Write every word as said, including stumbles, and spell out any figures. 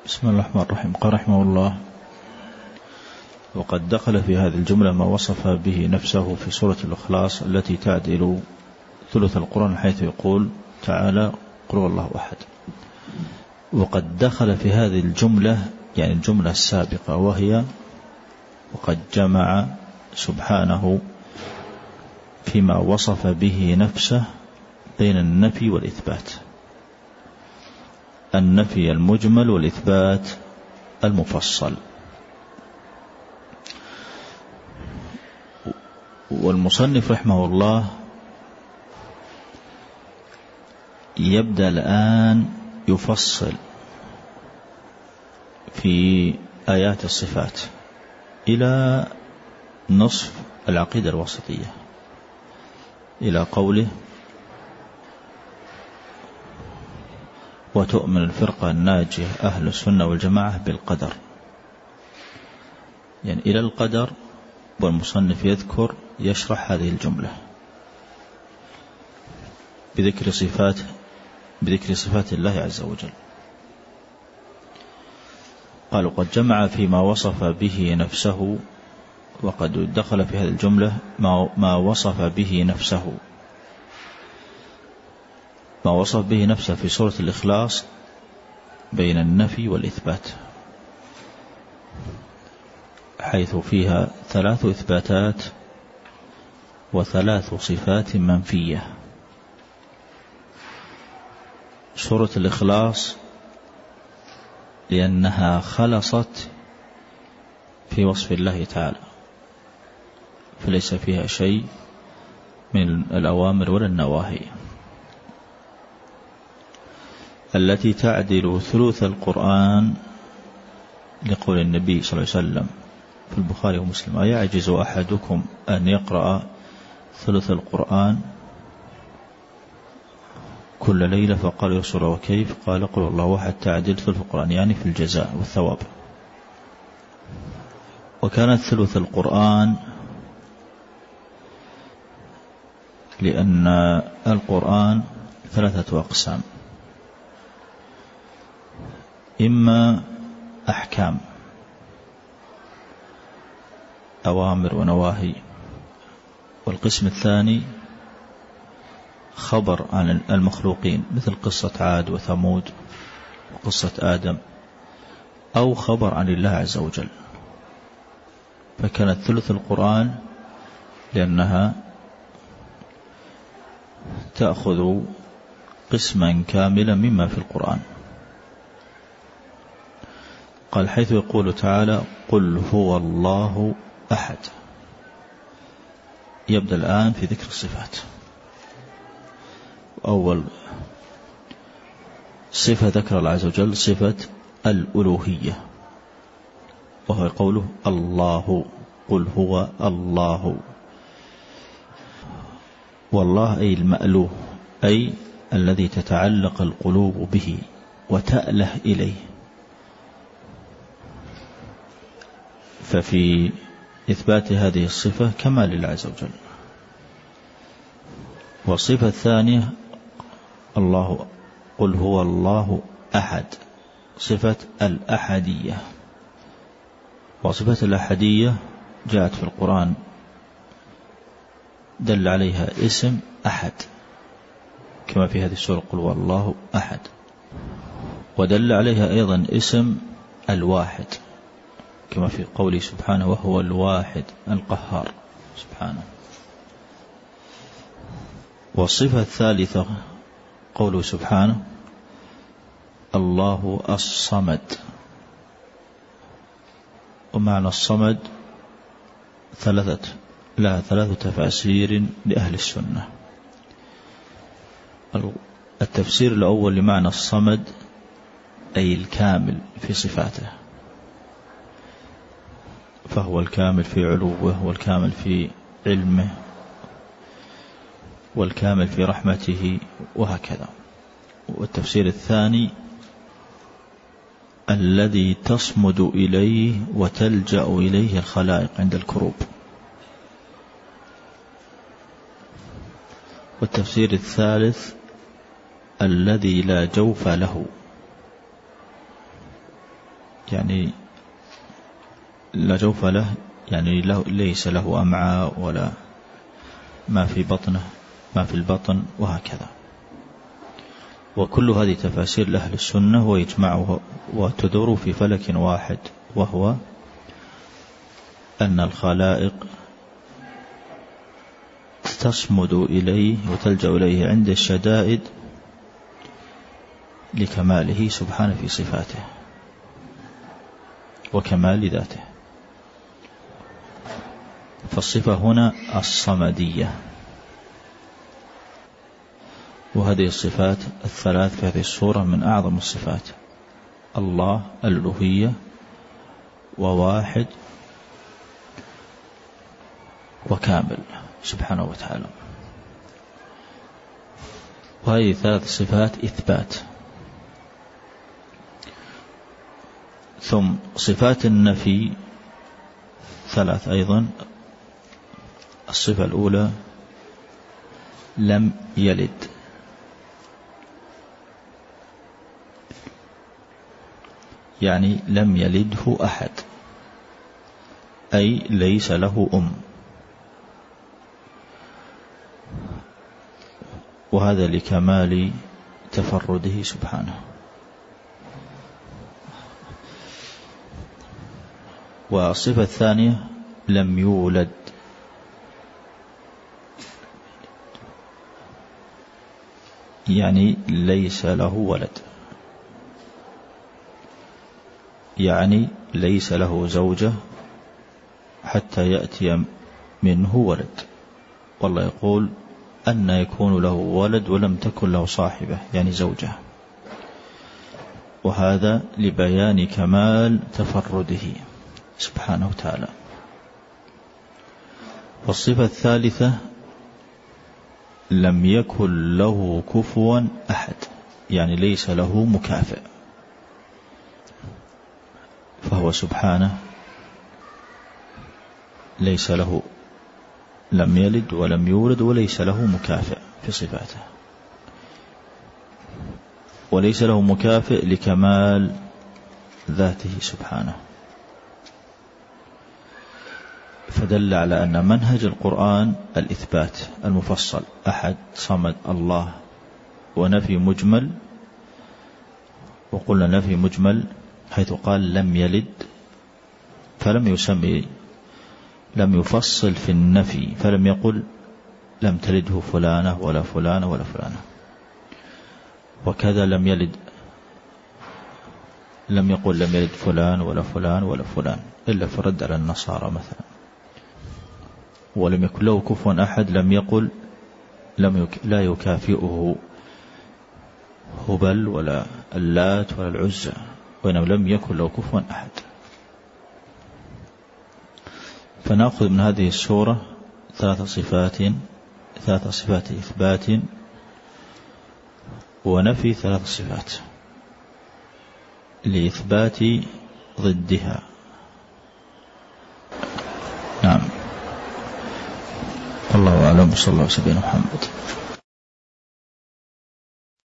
بسم الله الرحمن الرحيم. قال رحمه الله: وقد دخل في هذه الجملة ما وصف به نفسه في سورة الإخلاص التي تعدل ثلث القرآن، حيث يقول تعالى: قل هو الله أحد. وقد دخل في هذه الجملة يعني الجملة السابقة، وهي وقد جمع سبحانه فيما وصف به نفسه بين النفي والإثبات، النفي المجمل والإثبات المفصل. والمصنف رحمه الله يبدأ الآن يفصل في آيات الصفات إلى نصف العقيدة الوسطية، إلى قوله: وتؤمن الفرقة الناجية أهل السنة والجماعة بالقدر، يعني إلى القدر. والمصنف يذكر يشرح هذه الجملة بذكر صفات بذكر صفات الله عز وجل. قال: قد جمع فيما وصف به نفسه. وقد دخل في هذه الجملة ما وصف به نفسه ما وصف به نفسه في سورة الإخلاص بين النفي والإثبات، حيث فيها ثلاث إثباتات وثلاث صفات منفية. سورة الإخلاص لأنها خلصت في وصف الله تعالى، فليس فيها شيء من الأوامر ولا النواهي، التي تعدل ثلث القرآن، لقول النبي صلى الله عليه وسلم في البخاري ومسلم: أيعجز أحدكم أن يقرأ ثلث القرآن كل ليلة؟ فقال: يا رسول الله وكيف؟ قال: قل الله أحد تعدل ثلث القرآن، يعني في الجزاء والثواب. وكانت ثلث القرآن لأن القرآن ثلاثة أقسام: إما أحكام، أوامر ونواهي، والقسم الثاني خبر عن المخلوقين مثل قصة عاد وثمود وقصة آدم، أو خبر عن الله عز وجل. فكانت ثلث القرآن لأنها تأخذ قسما كاملا مما في القرآن. قال: حيث يقول تعالى: قل هو الله أحد. يبدأ الآن في ذكر الصفات. أول صفة ذكر الله عز وجل صفة الألوهية، وهو قوله: الله. قل هو الله. والله أي المألوه، أي الذي تتعلق القلوب به وتأله إليه. ففي إثبات هذه الصفة كمال لله عز وجل. والصفة الثانية الله، قل هو الله أحد، صفة الأحدية. وصفة الأحدية جاءت في القرآن دل عليها اسم أحد، كما في هذه السورة: قل هو الله أحد. ودل عليها أيضا اسم الواحد، كما في قوله سبحانه: وهو الواحد القهار سبحانه. والصفة الثالثة قوله سبحانه: الله الصمد. ومعنى الصمد ثلاثة لها ثلاث تفاسير لأهل السنة. التفسير الأول لمعنى الصمد أي الكامل في صفاته، فهو الكامل في علوه، والكامل في علمه، والكامل في رحمته، وهكذا. والتفسير الثاني الذي تصمد إليه وتلجأ إليه الخلائق عند الكروب. والتفسير الثالث الذي لا جوف له، يعني لا جوف له، يعني له ليس له أمعاء ولا ما في بطنه ما في البطن وهكذا. وكل هذه تفاسير لأهل السنة ويجمعها وتدور في فلك واحد، وهو أن الخلائق تصمد إليه وتلجأ إليه عند الشدائد لكماله سبحانه في صفاته وكمال ذاته. فالصفة هنا الصمدية، وهذه الصفات الثلاث في هذه الصورة من أعظم الصفات: الله الألوهية، وواحد، وكامل سبحانه وتعالى. وهذه ثلاث صفات إثبات. ثم صفات النفي ثلاث أيضا. الصفة الأولى لم يلد، يعني لم يلده أحد، أي ليس له أم، وهذا لكمال تفرده سبحانه. والصفة الثانية لم يولد، يعني ليس له ولد، يعني ليس له زوجة حتى يأتي منه ولد. والله يقول أن يكون له ولد ولم تكن له صاحبة، يعني زوجة، وهذا لبيان كمال تفرده سبحانه وتعالى. والصفة الثالثة لم يكن له كفوا أحد، يعني ليس له مكافئ، فهو سبحانه ليس له، لم يلد ولم يولد وليس له مكافئ في صفاته، وليس له مكافئ لكمال ذاته سبحانه. فدل على أن منهج القرآن الإثبات المفصل: أحد، صمد، الله، ونفي مجمل. وقلنا نفي مجمل حيث قال لم يلد، فلم يسمي، لم يفصل في النفي، فلم يقل لم تلده فلانة ولا فلانة ولا فلانة. وكذا لم يلد، لم يقل لم يلد فلان ولا فلان ولا فلان، إلا فرد على النصارى مثلا. ولم يكن له كفوا أحد، لم يقل لم يك... لا يكافئه هبل ولا اللات ولا العزى، وإنما لم يكن له كفوا أحد. فنأخذ من هذه السورة ثلاث صفات ثلاث صفات إثبات ونفي ثلاث صفات لإثبات ضدها. نعم، الله أعلم. صلى الله عليه وسلم محمد.